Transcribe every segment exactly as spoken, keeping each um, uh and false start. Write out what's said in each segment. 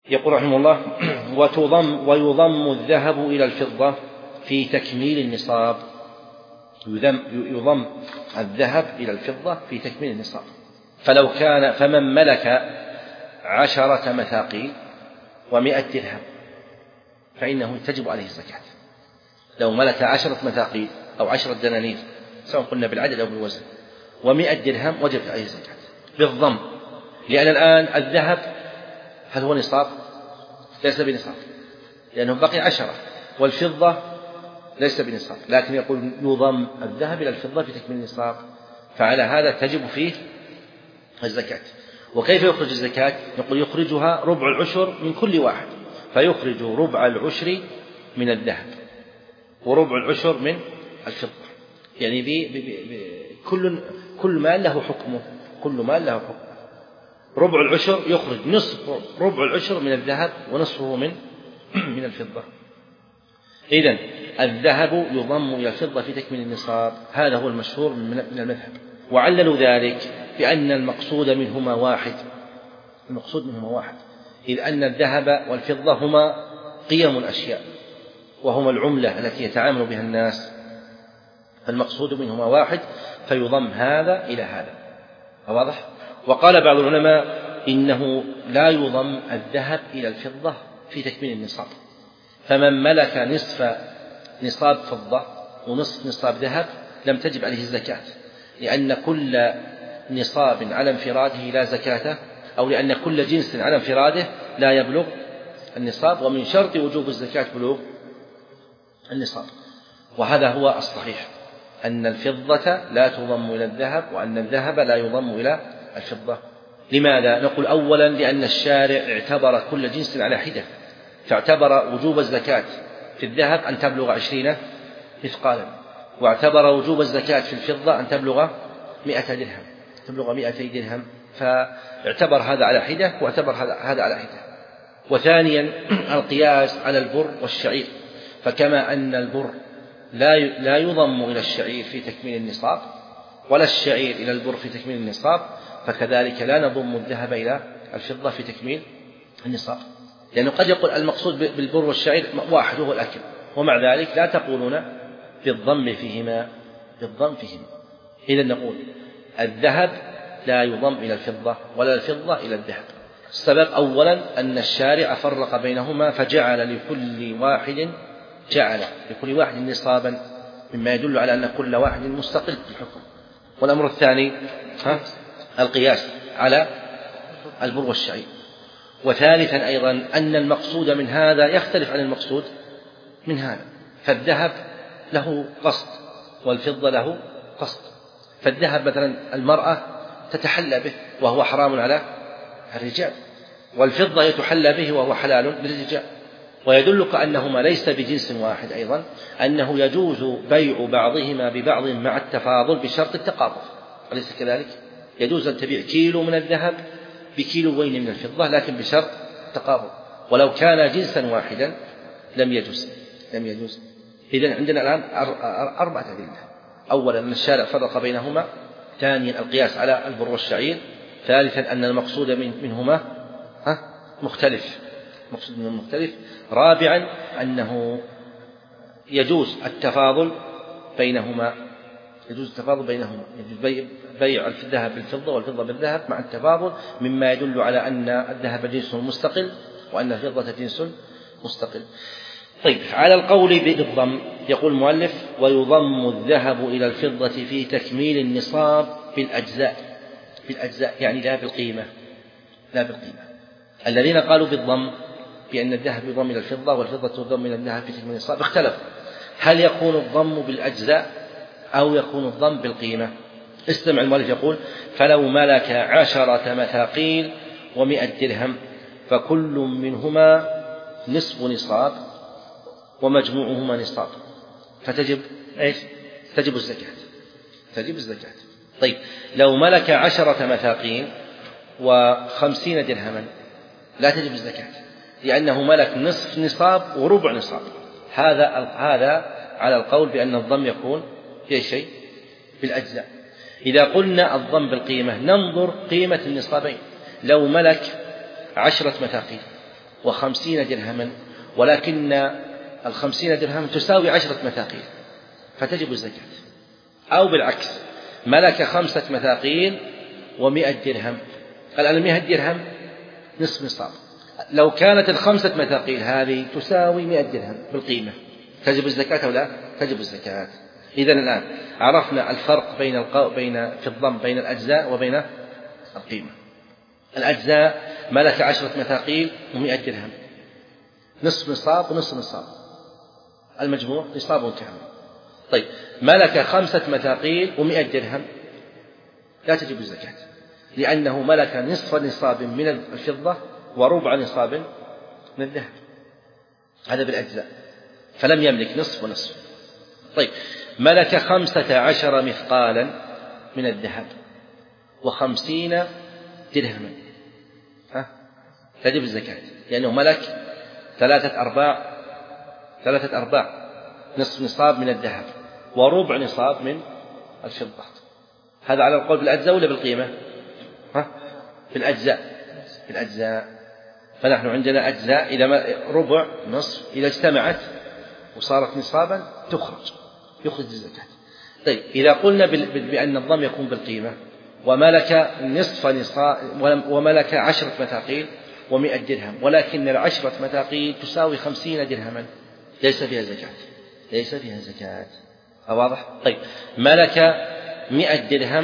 يقول رحمه الله: وتضم ويضم الذهب إلى الفضة في تكميل النصاب. يضم الذهب إلى الفضة في تكميل النصاب. فلو كان فمن ملك عشرة مثاقيل ومائة درهم فإنه تجب عليه الزكاة. لو ملك عشرة مثاقيل أو عشرة دنانير سواء قلنا بالعدد أو بالوزن ومائة درهم وجب عليه الزكاة بالضم، لأن الآن الذهب هل هو نصاب؟ ليس بنصاب لأنه بقي عشرة، والفضة ليس بنصاب، لكن يقول يضم الذهب إلى الفضة في تكميل النصاب، فعلى هذا تجب فيه الزكاة. وكيف يخرج الزكاة؟ يقول يخرجها ربع العشر من كل واحد، فيخرج ربع العشر من الذهب وربع العشر من الفضة، يعني بي بي بي كل كل مال له حكمه، كل مال له حكمه. ربع العشر يخرج نصف ربع العشر من الذهب ونصفه من من الفضة. إذن الذهب يضم إلى الفضة في تكميل النصاب، هذا هو المشهور من المذهب. وعللوا ذلك بأن المقصود منهما واحد، المقصود منهما واحد، إذ أن الذهب والفضة هما قيم الأشياء وهما العملة التي يتعامل بها الناس، فالمقصود منهما واحد فيضم هذا إلى هذا. واضح؟ وقال بعض العلماء إنه لا يضم الذهب إلى الفضة في تكميل النصاب، فمن ملك نصف نصاب فضة ونصف نصاب ذهب لم تجب عليه الزكاة، لأن كل نصاب على انفراده لا زكاة، أو لأن كل جنس على انفراده لا يبلغ النصاب، ومن شرط وجوب الزكاة بلوغ النصاب. وهذا هو الصحيح، أن الفضة لا تضم إلى الذهب وأن الذهب لا يضم إلى الفضة. لماذا؟ نقول أولا لأن الشارع اعتبر كل جنس على حدة، فاعتبر وجوب الزكاة في الذهب أن تبلغ عشرين مثقالا، واعتبر وجوب الزكاة في الفضة أن تبلغ مئة درهم تبلغ مئتي درهم، فاعتبر هذا على حدة واعتبر هذا على حدة. وثانيا القياس على البر والشعير، فكما أن البر لا لا يضم إلى الشعير في تكميل النصاب ولا الشعير إلى البر في تكميل النصاب، فكذلك لا نضم الذهب إلى الفضة في تكميل النصاب، لأنه قد يقول المقصود بالبر والشعير واحد وهو الأكل، ومع ذلك لا تقولون بالضم فيهما بالضم فيهما. إذن نقول الذهب لا يضم إلى الفضة ولا الفضة إلى الذهب. السبب أولا أن الشارع فرق بينهما فجعل لكل واحد جعل لكل واحد نصابا، مما يدل على أن كل واحد مستقل بالحكم. والأمر الثاني ها القياس على البر والشعير. وثالثا أيضا أن المقصود من هذا يختلف عن المقصود من هذا، فالذهب له قصد والفضة له قصد. فالذهب مثلا المرأة تتحلى به وهو حرام على الرجال، والفضة يتحلى به وهو حلال للرجال. ويدلك أنهما ليس بجنس واحد أيضا أنه يجوز بيع بعضهما ببعض مع التفاضل بشرط التقابض، أليس كذلك؟ يجوز أن تبيع كيلو من الذهب بكيلوين من الفضة لكن بشرط التقابض، ولو كان جنسا واحدا لم يجوز لم يجوز إذن عندنا الآن أربعة أدلة: أولا أن الشارع فرق بينهما، ثانيا القياس على البر والشعير، ثالثا أن المقصود منهما مختلف مقصود منهما مختلف، رابعا أنه يجوز التفاضل بينهما يجوز التفاضل بينهما يجوز بيع الذهب بالفضة والفضة بالذهب مع التفاضل، مما يدل على أن الذهب جنس مستقل وأن الفضة جنس مستقل. طيب، على القول بالضم يقول المؤلف: ويضم الذهب إلى الفضة في تكميل النصاب بالأجزاء بالأجزاء يعني لا بالقيمة لا بالقيمة. الذين قالوا بالضم بأن الذهب يضم إلى الفضة والفضة تضم إلى الذهب في تكميل النصاب اختلفوا، هل يكون الضم بالأجزاء أو يكون الضم بالقيمة؟ استمع المؤلف يقول: فلو ملك عشرة مثاقيل ومائة درهم فكل منهما نصف نصاب ومجموعهما نصاب فتجب إيش؟ تجب الزكاة تجب الزكاة. طيب، لو ملك عشرة مثاقيل وخمسين درهما لا تجب الزكاة، لأنه ملك نصف نصاب وربع نصاب. هذا هذا على القول بأن الضم يكون في شيء بالأجزاء. إذا قلنا الضم بالقيمة ننظر قيمة النصابين. لو ملك عشرة مثاقيل وخمسين درهما، ولكن الخمسين درهم تساوي عشرة مثاقيل فتجب الزكاة. أو بالعكس، ملك خمسة مثاقيل ومئة درهم، الآن المئة درهم نصف نصاب، لو كانت الخمسة مثاقيل هذه تساوي مئة درهم بالقيمة تجب الزكاة أو لا؟ تجب الزكاة. إذن الآن عرفنا الفرق بين القو... بين في الضم بين الأجزاء وبين القيمة. الأجزاء ملك عشرة مثاقيل ومئة درهم، نصف نصاب ونصف نصاب، المجموع نصاب كامل. طيب ملك خمسة مثاقيل ومئة درهم لا تجب الزكاة، لأنه ملك نصف نصاب من الفضة وربع نصاب من الذهب، هذا بالأجزاء، فلم يملك نصف ونصف. طيب ملك خمسة عشر مثقالا من الذهب وخمسين درهما، ها تجب الزكاة، لأنه ملك ثلاثة أرباع ثلاثة أرباع نصف نصاب من الذهب وربع نصاب من الفضة. هذا على القول بالأجزاء ولا بالقيمة؟ ها بالأجزاء، بالأجزاء. فنحن عندنا أجزاء إذا ما ربع نصف إذا اجتمعت وصارت نصابا تخرج يخرج الزكاة. طيب إذا قلنا بأن الضم يكون بالقيمة وملك نصف نصاب وملك عشرة مثاقيل ومئة درهم، ولكن العشرة مثاقيل تساوي خمسين درهما ليس فيها زكاة، ليس فيها زكاة. واضح؟ طيب ملك مئة درهم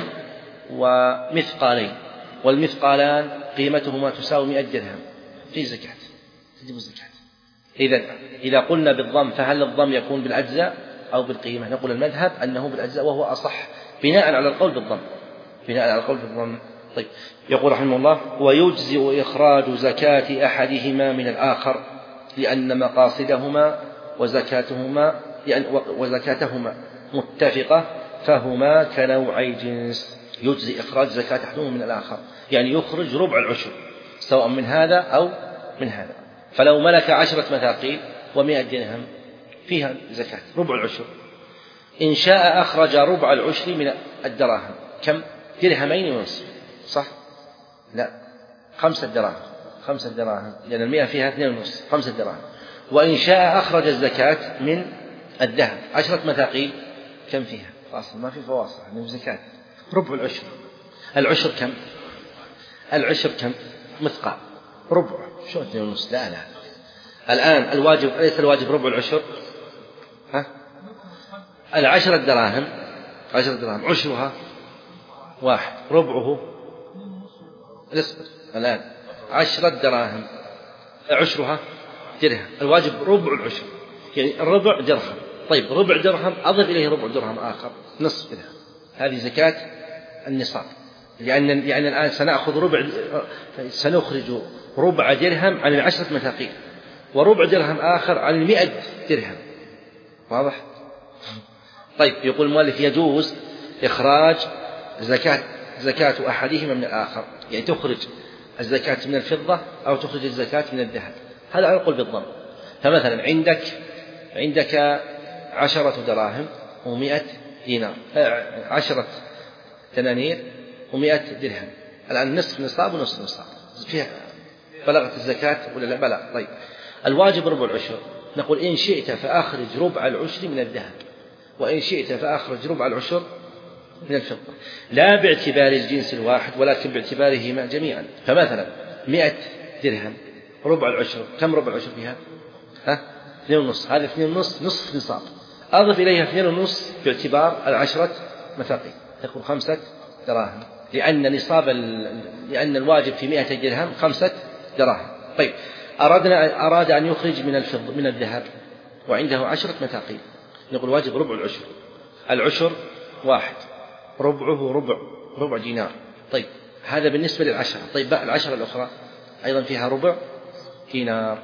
ومثقالين، والمثقالان قيمتهما تساوي مئة درهم في زكاة، تجب الزكاة. إذا إذا قلنا بالضم فهل الضم يكون بالأجزاء أو بالقيمة؟ نقول المذهب أنه بالأجزاء وهو أصح بناء على القول بالضم، بناء على القول بالضم. طيب يقول رحمه الله: ويجزئ إخراج زكاة أحدهما من الآخر لأن مقاصدهما وزكاتهما لأن وزكاتهما متفقة فهما كنوعي جنس. يجزئ إخراج زكاة أحدهما من الآخر، يعني يخرج ربع العشر سواء من هذا أو من هذا. فلو ملك عشرة مثاقيل ومئة درهم فيها زكاة ربع العشر، إن شاء أخرج ربع العشر من الدراهم. كم؟ درهمين ونصف، صح؟ لا، خمسة دراهم، خمسة دراهم، لأن المئة فيها اثنين ونصف، خمسة دراهم. وإن شاء أخرج الزكاة من الذهب عشرة مثاقيل، كم فيها؟ فاصل، ما في فواصل، يعني زكاة ربع العشر. العشر كم؟ العشر كم؟ مثقال، ربع، شو اثنين ونصف؟ لا لا، الآن الواجب ليس الواجب ربع العشر، ها؟ العشرة دراهم، عشرة دراهم عشرها واحد، ربعه اصبر، الآن عشرة دراهم عشرها درهم، الواجب ربع العشر، يعني الربع درهم. طيب ربع درهم أضف إليه ربع درهم آخر نصف درهم، هذه زكاة النصاب. لأن لأن الآن سنأخذ ربع، سنخرج ربع درهم عن العشرة مثاقيل وربع درهم آخر عن المئة درهم. واضح؟ طيب يقول المؤلف: يجوز إخراج زكاة زكاة أحدهما من الآخر، يعني تخرج الزكاة من الفضة أو تخرج الزكاة من الذهب. هذا على القول بالضم. فمثلا عندك عندك عشرة دراهم ومئة دينار، عشرة دنانير ومئة درهم، الآن نصف نصاب ونصف نصاب، فيها بلغت الزكاة ولا لا؟ بلغ. طيب الواجب ربع العشر، نقول إن شئت فأخرج ربع العشر من الذهب، وإن شئت فأخرج ربع العشر من الفضة، لا باعتبار الجنس الواحد ولكن باعتبارهما جميعا. فمثلا مئة درهم ربع العشر، كم ربع العشر فيها؟ ها؟ اثنين ونصف، هذا اثنين ونصف نصف نصاب، أضف إليها اثنين ونصف باعتبار العشرة مثاقيل، تكون خمسة دراهم، لأن نصاب لأن الواجب في مئة درهم خمسة دراهم. طيب أردنا أراد أن يخرج من الفضة من الذهب وعنده عشرة مثاقيل، نقول واجب ربع العشر، العشر واحد، ربعه ربع ربع دينار. طيب هذا بالنسبة للعشرة. طيب العشرة الأخرى أيضا فيها ربع دينار،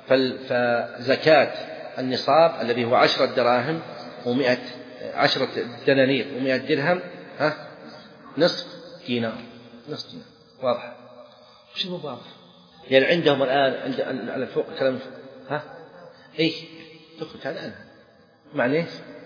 فزكاة النصاب الذي هو عشرة دراهم ومئة عشرة دنانير ومئة درهم، ها، نصف دينار، نصف دينار. واضح؟ وش المضاف؟ يعني عندهم الآن عند على فوق كلام، ها، إيه تخرج هذا عنها، معناه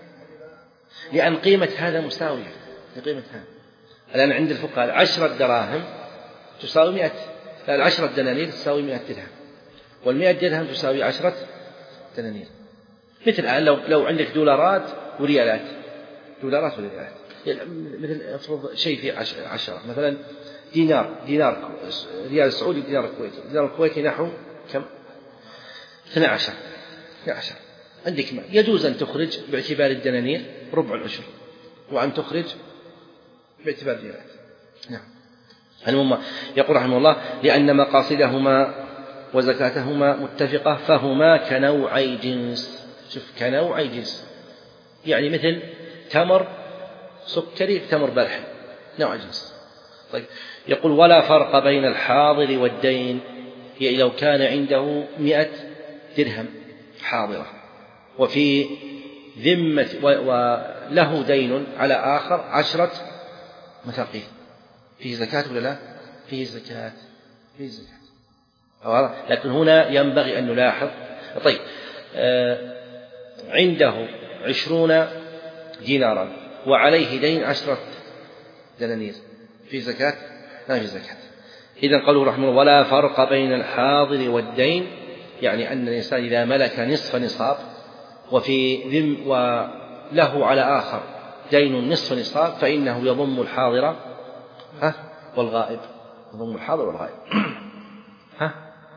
لأن قيمة هذا مساوية لقيمة هذا. الآن عند الفقهاء عشرة دراهم تساوي مئة، لا العشرة دنانير تساوي مئة درهم، والمئة درهم تساوي عشرة دنانير. مثل الآن لو لو عندك دولارات وريالات، دولارات وريالات، مثل افرض شيء في عشرة مثلا دينار، دينار ريال سعودي، دينار كويتي، دينار الكويتي نحو كم؟ اثنا عشر. اثنا عشر عندك ما يجوز أن تخرج باعتبار الدنانير ربع العشر، وأن تخرج باعتبار الريالات. نعم. المهم يقول رحمه الله: لأن مقاصدهما وزكاتهما متفقة فهما كنوعي جنس. شوف، كنوعي جنس يعني مثل تمر سكري تمر بلح، نوع جنس. طيب يقول: ولا فرق بين الحاضر والدين. يعني لو كان عنده مئة درهم حاضرة وفي ذمة وله دين على آخر عشرة مثاقيل، فيه زكاة ولا لا؟ فيه زكاة، فيه زكاة. لكن هنا ينبغي أن نلاحظ. طيب آه عنده عشرون دينارا وعليه دين عشرة دنانير، في زكاة؟ لا في زكاة. إذن قالوا رحمه الله: ولا فرق بين الحاضر والدين، يعني أن الإنسان إذا ملك نصف نصاب وفي ذم وله على آخر دين نصف نصاب فإنه يضم الحاضر ها والغائب، يضم الحاضر والغائب. ها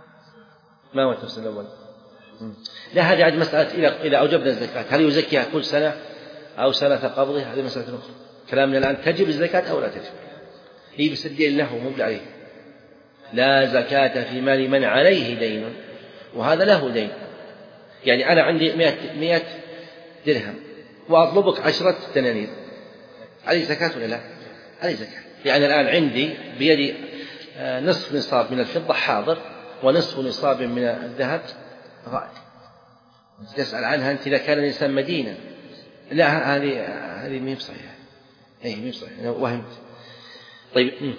ما هو التفسير الأول؟ لا، هذه عاد مسألة إذا أوجبنا الزكاة هل يزكيها كل سنة أو سنة قبضه، هذه مسألة أخرى. كلامنا الآن تجب الزكاة أو لا تجب، هي بس الدين له مو عليه. لا زكاة في مال من عليه دين، وهذا له دين. يعني أنا عندي مئة, مئة درهم وأطلبك عشرة دنانير، عليه زكاة ولا لا؟ عليه زكاة. يعني الآن عندي بيدي نصف نصاب من الفضة حاضر ونصف نصاب من الذهب غائب. تسأل عنها أنت إذا كان الإنسان مدينة. لا، هذه هذه مو صحيحة، هي مو صحيحة، أنا وهمت. طيب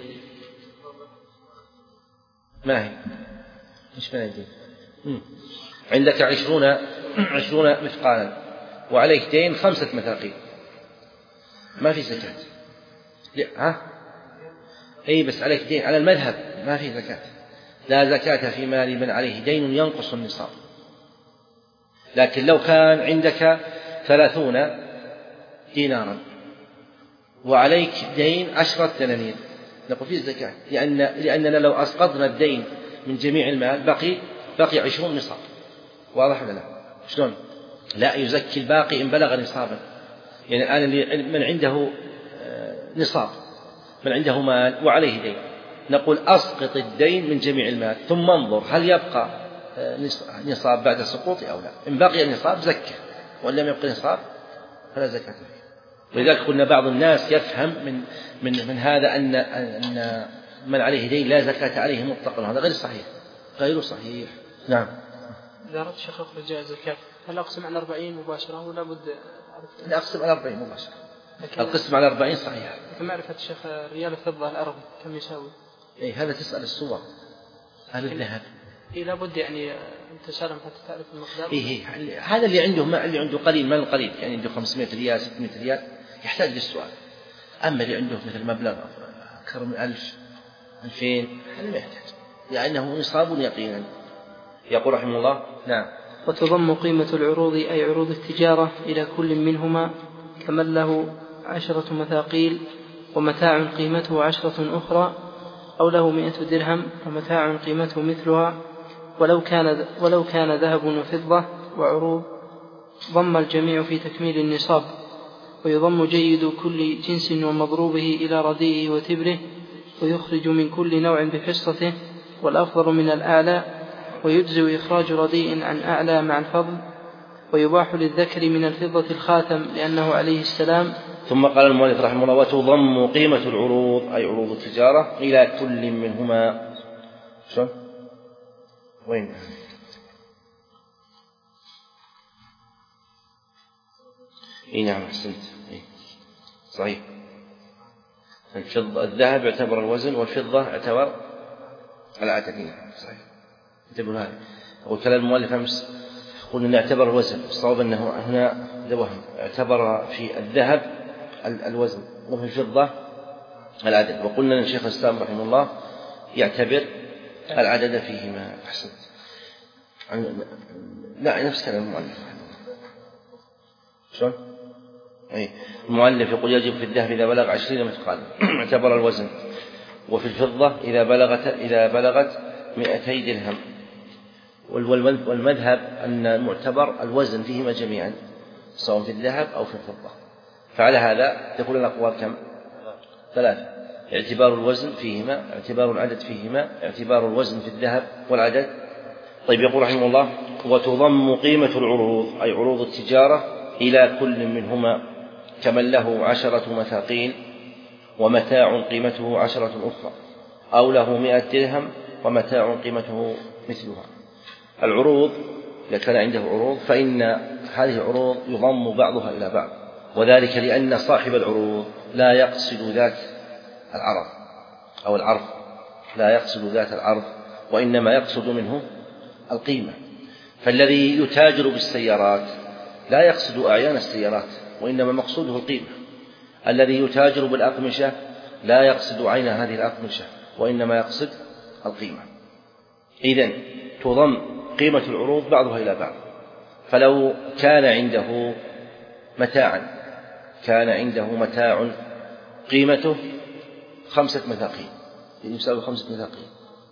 ما هي؟ إيش ما عندي؟ عندك عشرون عشرون مثقالا وعليك دين خمسة مثاقيل، ما في زكاة. ها؟ أي بس عليك دين على المذهب ما في زكاة. لا زكاة في مال من عليه دين ينقص النصاب. لكن لو كان عندك ثلاثون دينارا وعليك دين عشرة دنانير نقول فيه زكاة، لأن لأننا لو أسقطنا الدين من جميع المال بقي بقي عشرون نصاب. واضح ولا لا؟ شلون؟ لا، يزكي الباقي إن بلغ نصابا. يعني الآن اللي من عنده نصاب، من عنده مال وعليه دين، نقول أسقط الدين من جميع المال ثم انظر هل يبقى نصاب بعد سقوط أو لا. إن بقي النصاب زكى، وإن لم يبقى نصاب فلا زكاة فيه. ولذلك قلنا بعض الناس يفهم من من من هذا أن أن من عليه دين لا زكاة عليه مطلقا، هذا غير صحيح، غير صحيح. نعم. إذا أردت شيخ أخرج الزكاة هل أقسم على أربعين مباشرة ولا بد؟ لا، أقسم على أربعين مباشرة. القسم على أربعين صحيح. كمعرفة الشيخ ريال الفضة الأرض كم يساوي؟ إيه هذا تسأل الصور، هذا الذهب. إيه لابد يعني أنت سالم حتى تعرف المقدار. إيه هذا اللي عنده ما اللي عنده قليل مال قليل، يعني عنده خمسمائة ريال ستمائة ريال يحتاج للسؤال. أما اللي عنده مثل مبلغ أكثر من ألف ألفين هذا ما يحتاج، لأنه نصاب يقينا. يقول رحمه الله: نعم. وتضم قيمة العروض أي عروض التجارة إلى كل منهما كمن له عشرة مثاقيل ومتاع قيمته عشرة أخرى، أو له مئة درهم ومتاع قيمته مثلها، ولو كان ولو كان ذهب وفضة وعروض ضم الجميع في تكميل النصاب. ويضم جيد كل جنس ومضروبه إلى رديئه وتبره، ويخرج من كل نوع بحصته والأفضل من الأعلى، ويجزي إخراج رديء عن أعلى مع الفضل. ويباح للذكر من الفضة الخاتم لأنه عليه السلام. ثم قال المؤلف رحمه الله: وتضم قيمة العروض أي عروض التجارة إلى كل منهما. شو؟ وين؟ إيه نعم أحسنت، إيه صحيح. الفضة الذهب يعتبر الوزن والفضة يعتبر العدد. صحيح. انتبهوا هذا. أقول كلام المؤلف أمس قلنا نعتبر الوزن، الصواب أنه هنا ذوهم اعتبر في الذهب الوزن وفي الفضة العدد، وقلنا أن الشيخ الإسلام رحمه الله يعتبر العدد فيهما. أحسنت. لا نفس كلام المؤلف. شلون؟ أي المؤلف يقول يجب في الذهب إذا بلغ عشرين مثقالا اعتبر الوزن، وفي الفضة إذا بلغت إذا بلغت مئتي درهم. والمذهب أن المعتبر الوزن فيهما جميعا سواء في الذهب أو في الفضة. فعلى هذا تكون الأقوال كم؟ ثلاثة: اعتبار الوزن فيهما، اعتبار العدد فيهما، اعتبار الوزن في الذهب والعدد. طيب يقول رحمه الله: وتضم قيمة العروض أي عروض التجارة إلى كل منهما كمن له عشرة مثاقيل ومتاع قيمته عشرة أخرى، أو له مئة درهم ومتاع قيمته مثلها. العروض إذا كان عنده عروض فإن هذه العروض يضم بعضها إلى بعض، وذلك لأن صاحب العروض لا يقصد ذات العرض أو العرض لا يقصد ذات العرض وإنما يقصد منه القيمة. فالذي يتاجر بالسيارات لا يقصد أعيان السيارات وإنما مقصوده القيمة. الذي يتاجر بالأقمشة لا يقصد عين هذه الأقمشة وإنما يقصد القيمة. إذن تضم قيمة العروض بعضها إلى بعض. فلو كان عنده متاعا كان عنده متاع قيمته خمسة مثاقيل يساوي خمسة مثاقيل،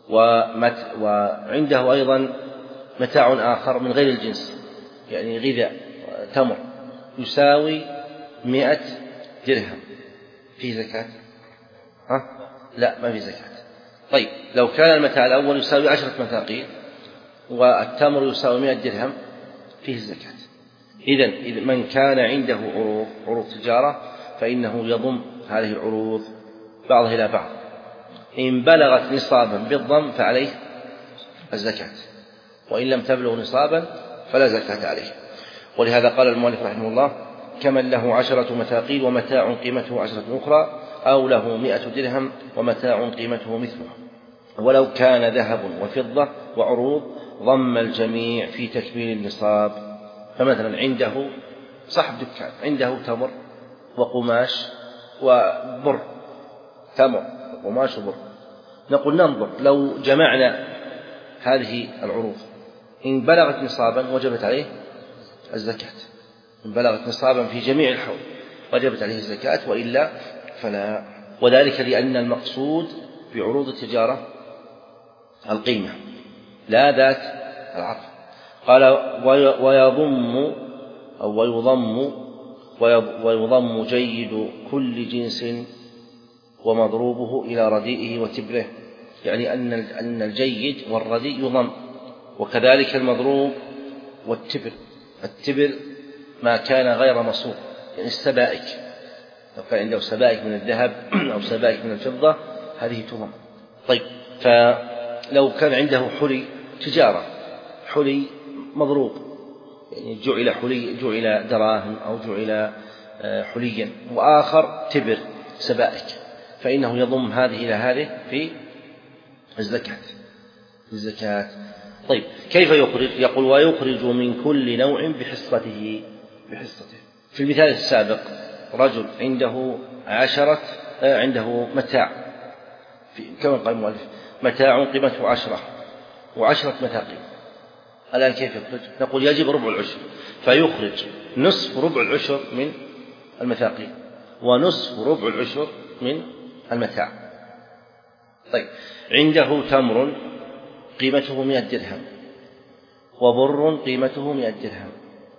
وعنده أيضا متاع آخر من غير الجنس يعني غذاء تمر يساوي مئة درهم، في زكاة؟ ها؟ لا ما في زكاة. طيب لو كان المتاع الأول يساوي عشرة مثاقيل والتمر يساوي مئة درهم فيه الزكاة. إذن من كان عنده عروض عروض تجارة فإنه يضم هذه العروض بعضها إلى بعض. إن بلغت نصابا بالضم فعليه الزكاة، وإن لم تبلغ نصابا فلا زكاة عليه. ولهذا قال المؤلف رحمه الله: كمن له عشرة مثاقيل ومتاع قيمته عشرة أخرى، أو له مئة درهم ومتاع قيمته مثله. ولو كان ذهب وفضة وعروض ضم الجميع في تكميل النصاب. فمثلا عنده صاحب دكان عنده تمر وقماش وبر، تمر وقماش وبر، نقول ننظر لو جمعنا هذه العروض إن بلغت نصابا وجبت عليه الزكاة، إن بلغت نصابا في جميع الحول وجبت عليه الزكاة، وإلا فلا. وذلك لأن المقصود بعروض التجارة القيمة لا ذات العرض. قال: ويضم أو ويضم ويضم جيد كل جنس ومضروبه إلى رديئه وتبره، يعني أن أن الجيد والرديء يضم، وكذلك المضروب والتبر. التبر ما كان غير مصروف يعني السبائك، لو كان عنده سبائك من الذهب أو سبائك من الفضة هذه تضم. طيب فلو كان عنده حلي تجارة، حلي مضروب يعني جعل حلي جعل دراهم أو جعل حليا، وآخر تبر سبائك، فإنه يضم هذه إلى هذه في الزكاة في الزكاة. طيب كيف يخرج؟ يقول: ويخرج من كل نوع بحصته بحصته. في المثال السابق رجل عنده عشرة عنده متاع كما قال المؤلف متاع قيمته عشرة وعشرة مثاقيل. الآن كيف يخرج؟ نقول يجب ربع العشر، فيخرج نصف ربع العشر من المثاقيل ونصف ربع العشر من المتاع. طيب عنده تمر قيمته مئة درهم وبر قيمته مئة درهم،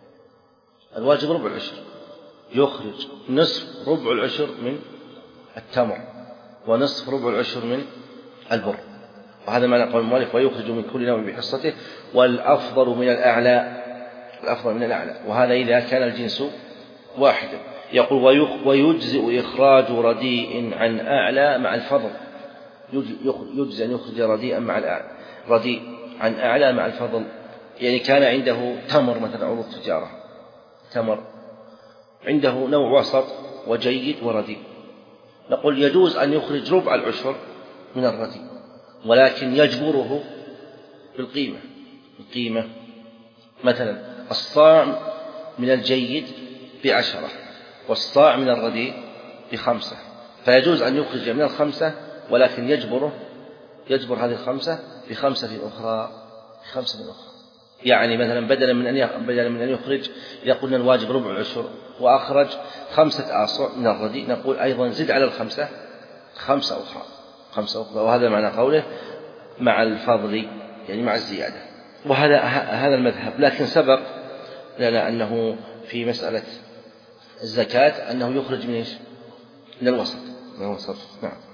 الواجب ربع العشر، يخرج نصف ربع العشر من التمر ونصف ربع العشر من البر. وهذا ما نقول المؤلف: ويخرج من كل نوع بحصته، والأفضل من الأعلى الأفضل من الأعلى وهذا إذا كان الجنس واحدا. يقول: ويجزئ إخراج رديء عن أعلى مع الفضل. يجزئ أن يخرج رديئا مع الأعلى رديء عن أعلى مع الفضل، يعني كان عنده تمر مثلا عروض تجارة تمر عنده نوع وسط وجيد ورديء، نقول يجوز أن يخرج ربع العشر من الرديء، ولكن يجبره بالقيمة القيمة مثلا الصاع من الجيد بعشرة والصاع من الرديء بخمسة، فيجوز أن يخرج من الخمسة ولكن يجبره يجبر هذه الخمسة بخمسة أخرى بخمسة أخرى يعني مثلا بدلا من أن بدلا من أن يخرج إذا قلنا الواجب ربع العشر وأخرج خمسة آصع من الردي، نقول أيضا زد على الخمسة خمسة أخرى خمسة أخرى وهذا معنى قوله مع الفضل يعني مع الزيادة. وهذا هذا المذهب، لكن سبق لنا أنه في مسألة الزكاة أنه يخرج من إيش؟ من الوسط من الوسط. نعم.